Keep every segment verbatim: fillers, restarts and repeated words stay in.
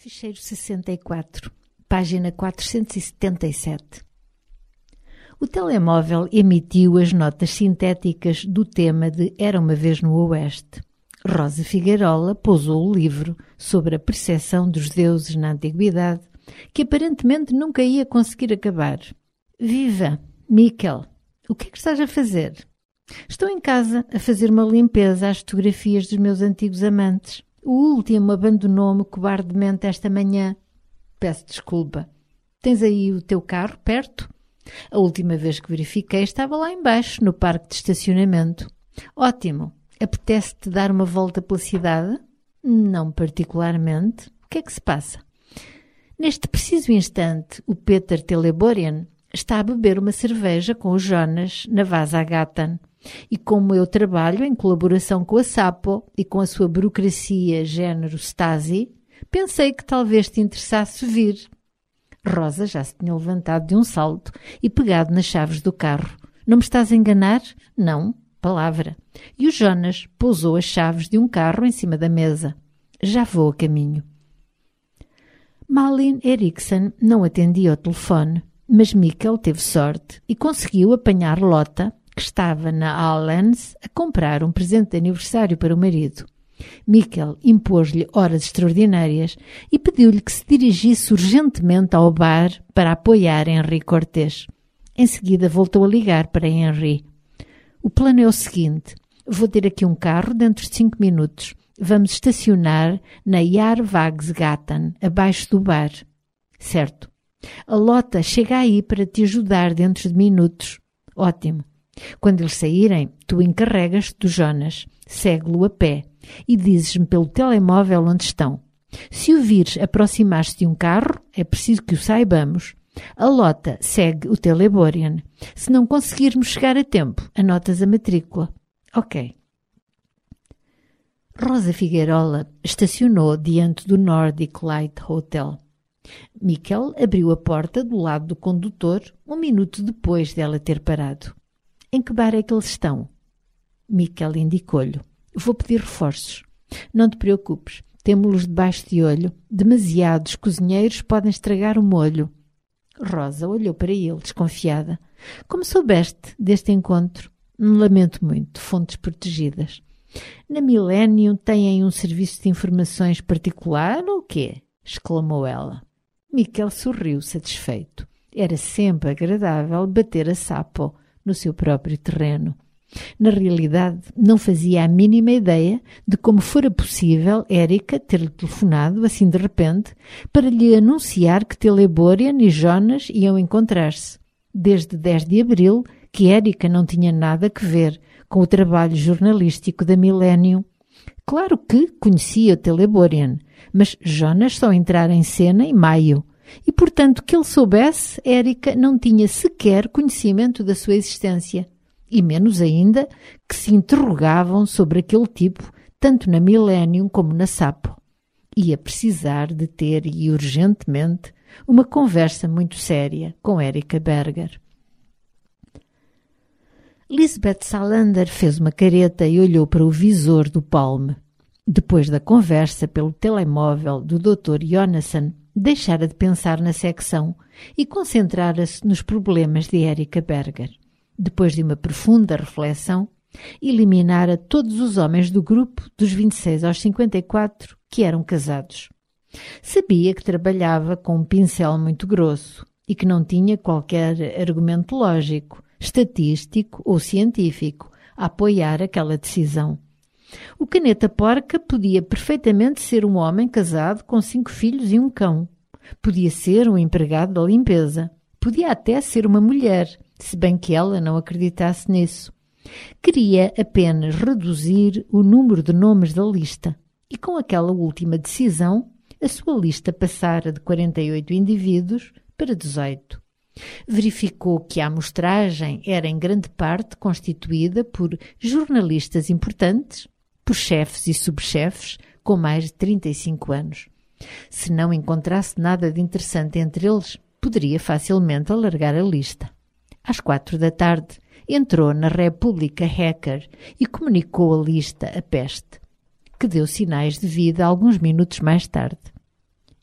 Ficheiro sessenta e quatro, página quatrocentos e setenta e sete. O telemóvel emitiu as notas sintéticas do tema de Era uma vez no Oeste. Rosa Figueirola pousou o livro sobre a percepção dos deuses na Antiguidade, que aparentemente nunca ia conseguir acabar. Viva, Miquel! O que é que estás a fazer? Estou em casa a fazer uma limpeza às fotografias dos meus antigos amantes. O último abandonou-me cobardemente esta manhã. Peço desculpa. Tens aí o teu carro perto? A última vez que verifiquei estava lá embaixo, no parque de estacionamento. Ótimo. Apetece-te dar uma volta pela cidade? Não particularmente. O que é que se passa? Neste preciso instante, o Peter Teleborian está a beber uma cerveja com o Jonas na Vaza Gatan. E como eu trabalho em colaboração com a Sapo e com a sua burocracia género Stasi, pensei que talvez te interessasse vir. Rosa já se tinha levantado de um salto e pegado nas chaves do carro. Não me estás a enganar? Não, palavra. E o Jonas pousou as chaves de um carro em cima da mesa. Já vou a caminho. Malin Eriksson não atendia ao telefone, mas Miquel teve sorte e conseguiu apanhar Lotta, que estava na Allens a comprar um presente de aniversário para o marido. Miquel impôs-lhe horas extraordinárias e pediu-lhe que se dirigisse urgentemente ao bar para apoiar Henri Cortés. Em seguida voltou a ligar para Henri. O plano é o seguinte: vou ter aqui um carro dentro de cinco minutos. Vamos estacionar na Järnvägsgatan, abaixo do bar. Certo. A Lotta chega aí para te ajudar dentro de minutos. Ótimo. Quando eles saírem, tu encarregas-te do Jonas, segue-lo a pé e dizes-me pelo telemóvel onde estão. Se o vires aproximar-se de um carro, é preciso que o saibamos. A Lotta segue o Teleborian. Se não conseguirmos chegar a tempo, anotas a matrícula. Ok. Rosa Figueirola estacionou diante do Nordic Light Hotel. Miquel abriu a porta do lado do condutor um minuto depois dela ter parado. Em que bar é que eles estão? Miquel indicou-lhe. Vou pedir reforços. Não te preocupes, temos-los debaixo de olho. Demasiados cozinheiros podem estragar o molho. Rosa olhou para ele, desconfiada. Como soubeste deste encontro? Lamento muito, fontes protegidas. Na Millennium têm um serviço de informações particular ou quê? Exclamou ela. Miquel sorriu, satisfeito. Era sempre agradável bater a Sapo no seu próprio terreno. Na realidade, não fazia a mínima ideia de como fora possível Érica ter-lhe telefonado, assim de repente, para lhe anunciar que Teleborian e Jonas iam encontrar-se. Desde dez de abril, que Érica não tinha nada a ver com o trabalho jornalístico da Millennium. Claro que conhecia o Teleborian, mas Jonas só entrara em cena em maio. E, portanto, que ele soubesse, Érica não tinha sequer conhecimento da sua existência. E menos ainda que se interrogavam sobre aquele tipo, tanto na Millennium como na Sapo. Ia precisar de ter, e urgentemente, uma conversa muito séria com Érica Berger. Lisbeth Salander fez uma careta e olhou para o visor do Palme. Depois da conversa pelo telemóvel do doutor Jonasson, deixara de pensar na secção e concentrara-se nos problemas de Érica Berger. Depois de uma profunda reflexão, eliminara todos os homens do grupo dos vinte e seis aos cinquenta e quatro que eram casados. Sabia que trabalhava com um pincel muito grosso e que não tinha qualquer argumento lógico, estatístico ou científico a apoiar aquela decisão. O caneta porca podia perfeitamente ser um homem casado com cinco filhos e um cão. Podia ser um empregado da limpeza. Podia até ser uma mulher, se bem que ela não acreditasse nisso. Queria apenas reduzir o número de nomes da lista. E com aquela última decisão, a sua lista passara de quarenta e oito indivíduos para dezoito. Verificou que a amostragem era em grande parte constituída por jornalistas importantes, por chefes e subchefes com mais de trinta e cinco anos. Se não encontrasse nada de interessante entre eles, poderia facilmente alargar a lista. Às quatro da tarde, entrou na República Hacker e comunicou a lista a Peste, que deu sinais de vida alguns minutos mais tarde.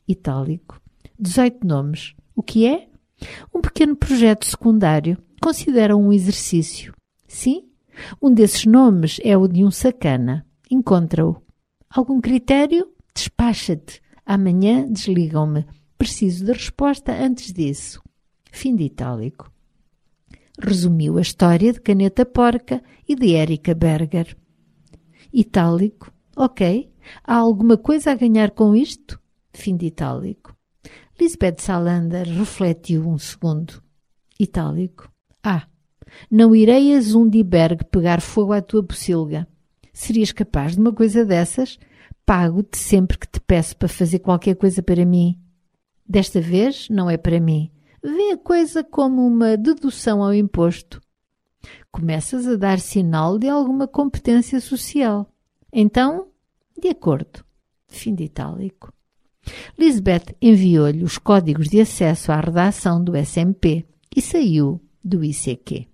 Itálico. dezoito nomes. O que é? Um pequeno projeto secundário. Considera um exercício. Sim? Um desses nomes é o de um sacana. Encontra-o. Algum critério? Despacha-te. Amanhã desligam-me. Preciso de resposta antes disso. Fim de Itálico. Resumiu a história de Caneta Porca e de Erika Berger. Itálico. Ok. Há alguma coisa a ganhar com isto? Fim de Itálico. Lisbeth Salander refletiu um segundo. Itálico. Ah, não irei a Zundiberg pegar fogo à tua pocilga. Serias capaz de uma coisa dessas? Pago-te sempre que te peço para fazer qualquer coisa para mim. Desta vez não é para mim. Vê a coisa como uma dedução ao imposto. Começas a dar sinal de alguma competência social. Então, de acordo. Fim de Itálico. Lisbeth enviou-lhe os códigos de acesso à redação do S M P e saiu do I C Q.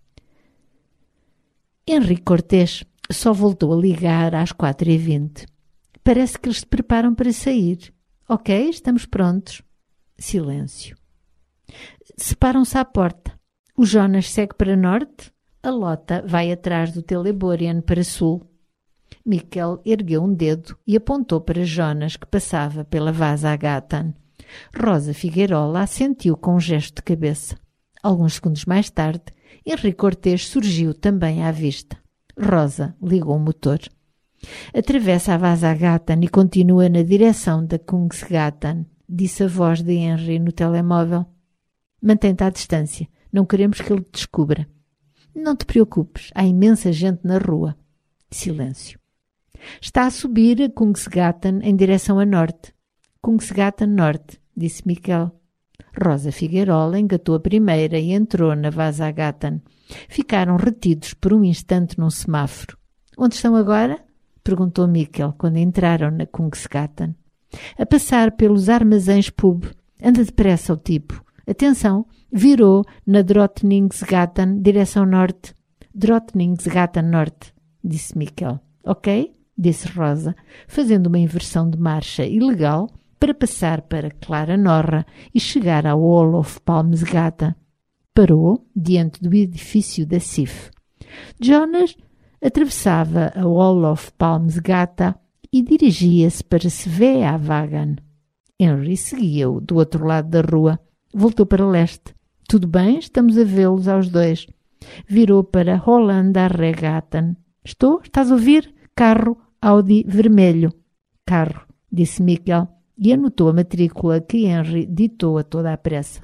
Henrique Cortês só voltou a ligar às quatro e vinte. Parece que eles se preparam para sair. Ok, estamos prontos. Silêncio. Separam-se à porta. O Jonas segue para norte. A Lota vai atrás do Teleborian para sul. Mikkel ergueu um dedo e apontou para Jonas, que passava pela Vaza Gatan. Rosa Figueirola assentiu com um gesto de cabeça. Alguns segundos mais tarde, Henrique Cortês surgiu também à vista. Rosa ligou o motor. Atravessa a Vaza Gatan e continua na direção da Kungsgatan, disse a voz de Henry no telemóvel. Mantém-te à distância. Não queremos que ele te descubra. Não te preocupes. Há imensa gente na rua. Silêncio. Está a subir a Kungsgatan em direção a norte. Kungsgatan norte, disse Mikkel. Rosa Figueirola engatou a primeira e entrou na Vaza Gatan. Ficaram retidos por um instante num semáforo. Onde estão agora? Perguntou Mikkel quando entraram na Kungsgatan. A passar pelos armazéns pub. Anda depressa o tipo. Atenção, virou na Drottningsgatan, direção norte. Drottningsgatan norte, disse Mikkel. Ok, disse Rosa, fazendo uma inversão de marcha ilegal para passar para Clara Norra e chegar ao Olof Palmesgata. Parou diante do edifício da C I F. Jonas atravessava a Olof Palmesgata e dirigia-se para Sveavägen. Henry seguia-o do outro lado da rua. Voltou para leste. Tudo bem, estamos a vê-los aos dois. Virou para Hollanda Regatan. Estou? Estás a ouvir? Carro Audi vermelho. Carro, disse Mikkel e anotou a matrícula que Henry ditou a toda a pressa.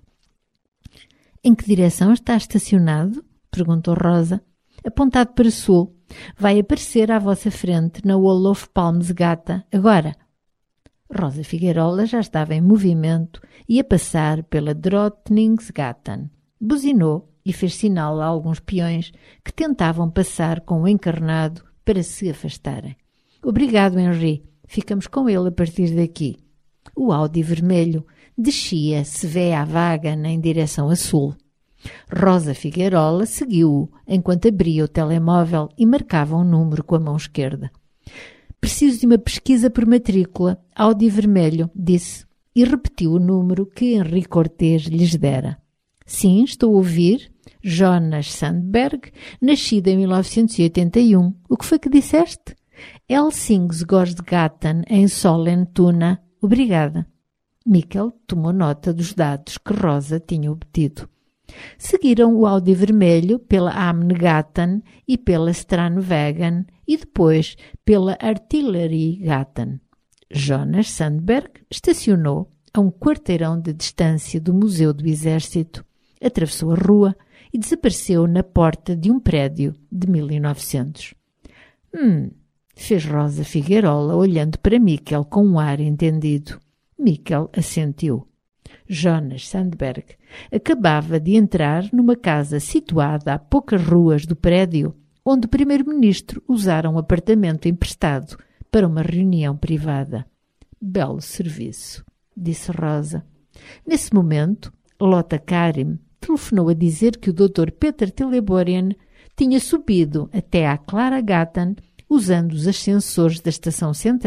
Em que direção está estacionado? Perguntou Rosa. Apontado para sul. Vai aparecer à vossa frente na Olof Palmesgata. Agora. Rosa Figueirola já estava em movimento e a passar pela Drottningsgatan. Buzinou e fez sinal a alguns peões que tentavam passar com o encarnado para se afastarem. Obrigado, Henry. Ficamos com ele a partir daqui. O Audi vermelho descia Sveavägen em direção a sul. Rosa Figueirola seguiu-o enquanto abria o telemóvel e marcava um número com a mão esquerda. Preciso de uma pesquisa por matrícula. Audi vermelho, disse, e repetiu o número que Henrique Cortês lhes dera. Sim, estou a ouvir. Jonas Sandberg, nascido em mil novecentos e oitenta e um. O que foi que disseste? Helsingborgsgatan, em Sollentuna. Obrigada. Mikkel tomou nota dos dados que Rosa tinha obtido. Seguiram o Audi vermelho pela Amnegatan e pela Strandvägen e depois pela Artilleriegatan. Jonas Sandberg estacionou a um quarteirão de distância do Museu do Exército, atravessou a rua e desapareceu na porta de um prédio de mil e novecentos. Hum, fez Rosa Figueirola olhando para Mikkel com um ar entendido. Mikkel assentiu. Jonas Sandberg acabava de entrar numa casa situada a poucas ruas do prédio onde o primeiro-ministro usara um apartamento emprestado para uma reunião privada. Belo serviço, disse Rosa. Nesse momento, Lotta Karim telefonou a dizer que o doutor Peter Teleborian tinha subido até à Clara Gatan usando os ascensores da estação central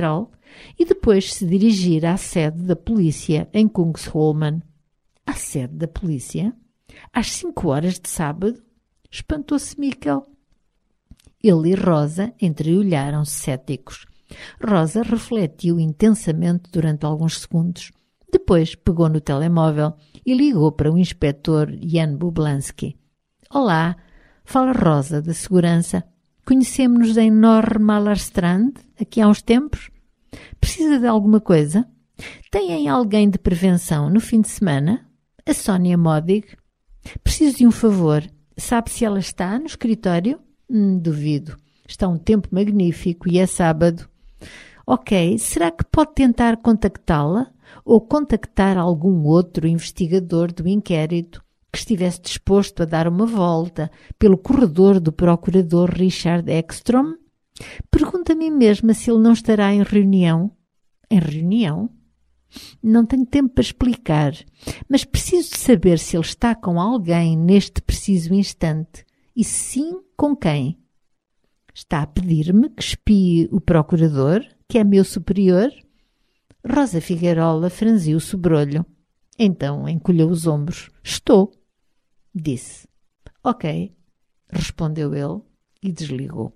e depois se dirigir à sede da polícia em Kungsholmen. À sede da polícia? Às cinco horas de sábado? Espantou-se Mikkel. Ele e Rosa entreolharam-se céticos. Rosa refletiu intensamente durante alguns segundos. Depois pegou no telemóvel e ligou para o inspetor Jan Bublansky. Olá, fala Rosa da segurança. Conhecemos-nos em Norr-Mallarstrand, aqui há uns tempos. Precisa de alguma coisa? Têm alguém de prevenção no fim de semana? A Sónia Modig. Preciso de um favor. Sabe se ela está no escritório? Hum, duvido. Está um tempo magnífico e é sábado. Ok, será que pode tentar contactá-la ou contactar algum outro investigador do inquérito que estivesse disposto a dar uma volta pelo corredor do procurador Richard Ekstrom? Pergunta a mim mesma se ele não estará em reunião. Em reunião? Não tenho tempo para explicar, mas preciso de saber se ele está com alguém neste preciso instante e se sim, com quem. Está a pedir-me que espie o procurador, que é meu superior? Rosa Figueirola franziu o sobrolho. Então encolheu os ombros. Estou, disse. Ok, respondeu ele e desligou.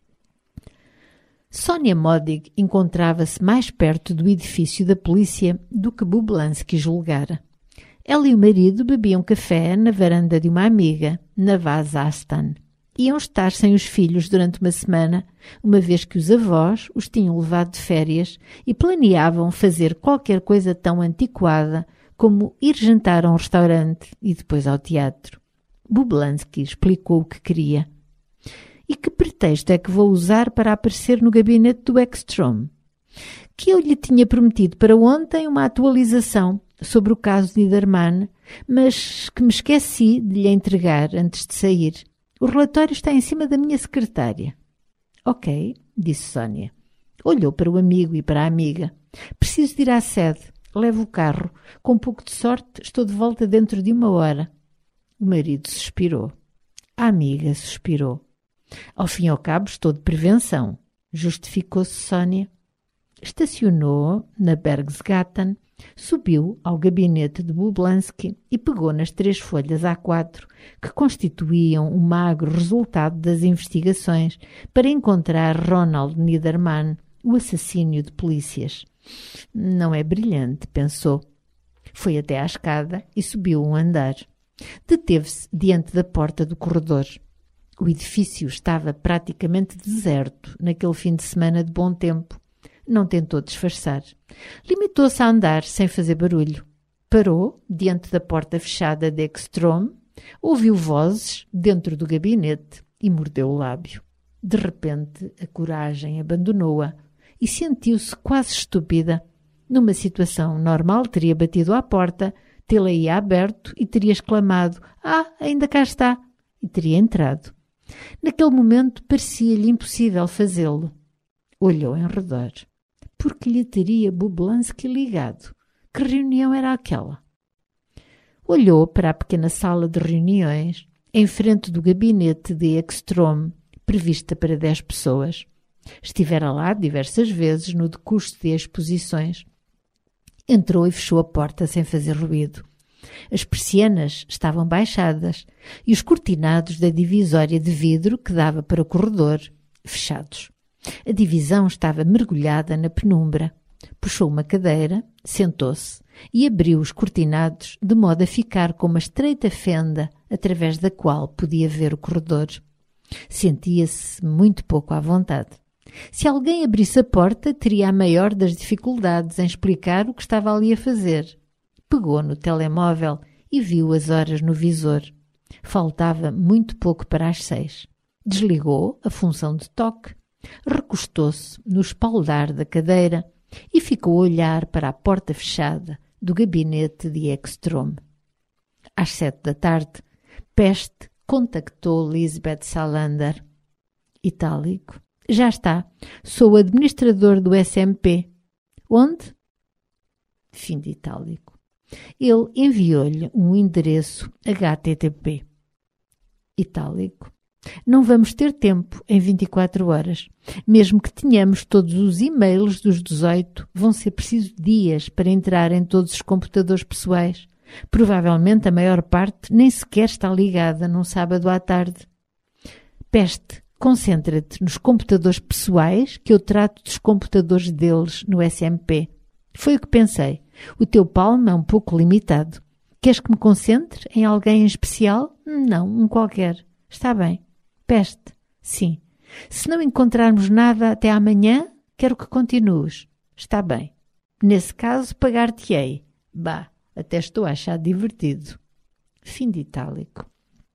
Sónia Modig encontrava-se mais perto do edifício da polícia do que Bublansky julgara. Ela e o marido bebiam café na varanda de uma amiga, na Vaz Astan. Iam estar sem os filhos durante uma semana, uma vez que os avós os tinham levado de férias e planeavam fazer qualquer coisa tão antiquada como ir jantar a um restaurante e depois ao teatro. Bublansky explicou o que queria. E que pretexto é que vou usar para aparecer no gabinete do Ekstrom? Que eu lhe tinha prometido para ontem uma atualização sobre o caso de Niedermann, mas que me esqueci de lhe entregar antes de sair. O relatório está em cima da minha secretária. Ok, disse Sónia. Olhou para o amigo e para a amiga. Preciso de ir à sede. Levo o carro. Com um pouco de sorte, estou de volta dentro de uma hora. O marido suspirou. A amiga suspirou. Ao fim e ao cabo, estou de prevenção, justificou-se Sónia. Estacionou na Bergsgatan, subiu ao gabinete de Bublansky e pegou nas três folhas A quatro que constituíam o magro resultado das investigações para encontrar Ronald Niedermann, o assassínio de polícias. Não é brilhante, pensou. Foi até à escada e subiu um andar. Deteve-se diante da porta do corredor. O edifício estava praticamente deserto naquele fim de semana de bom tempo. Não tentou disfarçar. Limitou-se a andar sem fazer barulho. Parou diante da porta fechada de Ekstrom, ouviu vozes dentro do gabinete e mordeu o lábio. De repente, a coragem abandonou-a e sentiu-se quase estúpida. Numa situação normal, teria batido à porta, tê-la-ia aberto e teria exclamado: "Ah, ainda cá está!" e teria entrado. Naquele momento parecia-lhe impossível fazê-lo. Olhou em redor. Por que lhe teria Bublansky ligado? Que reunião era aquela? Olhou para a pequena sala de reuniões, em frente do gabinete de Ekstrom, prevista para dez pessoas. Estivera lá diversas vezes no decurso de exposições. Entrou e fechou a porta sem fazer ruído. As persianas estavam baixadas e os cortinados da divisória de vidro que dava para o corredor, fechados. A divisão estava mergulhada na penumbra. Puxou uma cadeira, sentou-se e abriu os cortinados de modo a ficar com uma estreita fenda através da qual podia ver o corredor. Sentia-se muito pouco à vontade. Se alguém abrisse a porta, teria a maior das dificuldades em explicar o que estava ali a fazer. Pegou no telemóvel e viu as horas no visor. Faltava muito pouco para as seis. Desligou a função de toque, recostou-se no espaldar da cadeira e ficou a olhar para a porta fechada do gabinete de Ekstrom. Às sete da tarde, Peste contactou Lisbeth Salander. Itálico. Já está. Sou administrador do S M P. Onde? Fim de itálico. Ele enviou-lhe um endereço H T T P. Itálico. Não vamos ter tempo em vinte e quatro horas. Mesmo que tenhamos todos os e-mails dos dezoito, vão ser precisos dias para entrar em todos os computadores pessoais. Provavelmente a maior parte nem sequer está ligada num sábado à tarde. Peste, concentra-te nos computadores pessoais que eu trato dos computadores deles no S M P. Foi o que pensei. O teu palmo é um pouco limitado. Queres que me concentre em alguém em especial? Não, um qualquer. Está bem. Peste. Sim. Se não encontrarmos nada até amanhã, quero que continues. Está bem. Nesse caso, pagar-te-ei. Bah, até estou a achar divertido. Fim de itálico.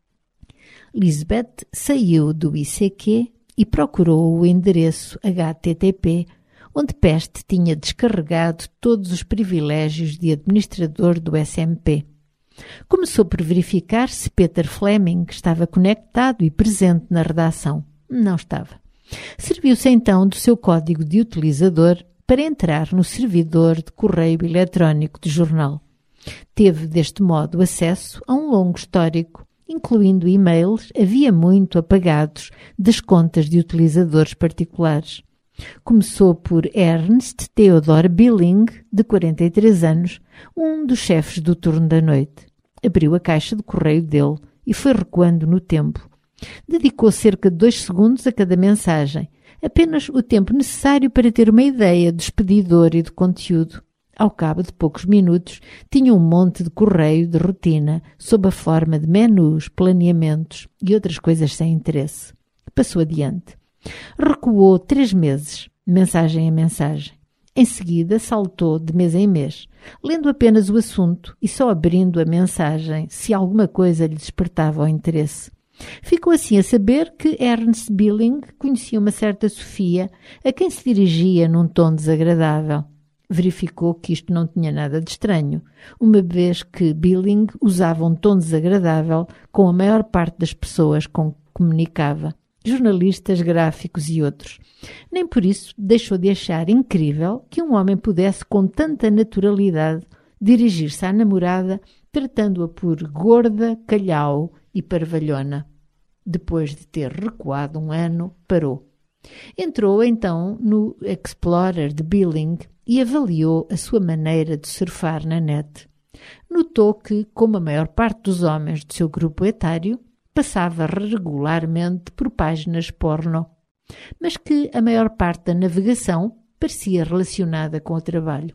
Lisbeth saiu do I C Q e procurou o endereço H T T P, onde Peste tinha descarregado todos os privilégios de administrador do S M P. Começou por verificar se Peter Fleming estava conectado e presente na redação. Não estava. Serviu-se então do seu código de utilizador para entrar no servidor de correio eletrónico do jornal. Teve deste modo acesso a um longo histórico, incluindo e-mails havia muito apagados das contas de utilizadores particulares. Começou por Ernst Theodor Billing, de quarenta e três anos, um dos chefes do turno da noite. Abriu a caixa de correio dele e foi recuando no tempo. Dedicou cerca de dois segundos a cada mensagem, apenas o tempo necessário para ter uma ideia do expedidor e do conteúdo. Ao cabo de poucos minutos, tinha um monte de correio de rotina, sob a forma de menus, planeamentos e outras coisas sem interesse. Passou adiante. Recuou três meses, mensagem a mensagem. Em seguida, saltou de mês em mês, lendo apenas o assunto e só abrindo a mensagem se alguma coisa lhe despertava o interesse. Ficou assim a saber que Ernst Billing conhecia uma certa Sofia, a quem se dirigia num tom desagradável. Verificou que isto não tinha nada de estranho, uma vez que Billing usava um tom desagradável com a maior parte das pessoas com que comunicava, jornalistas, gráficos e outros. Nem por isso deixou de achar incrível que um homem pudesse com tanta naturalidade dirigir-se à namorada, tratando-a por gorda, calhau e parvalhona. Depois de ter recuado um ano, parou. Entrou então no Explorer de Billing e avaliou a sua maneira de surfar na net. Notou que, como a maior parte dos homens do seu grupo etário, passava regularmente por páginas porno, mas que a maior parte da navegação parecia relacionada com o trabalho.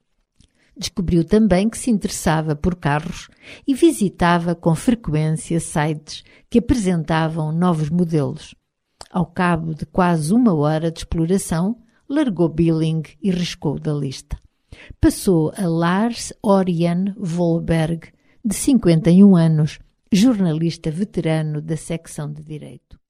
Descobriu também que se interessava por carros e visitava com frequência sites que apresentavam novos modelos. Ao cabo de quase uma hora de exploração, largou Billing e riscou da lista. Passou a Lars Orion Volberg, de cinquenta e um anos, jornalista veterano da secção de Direito.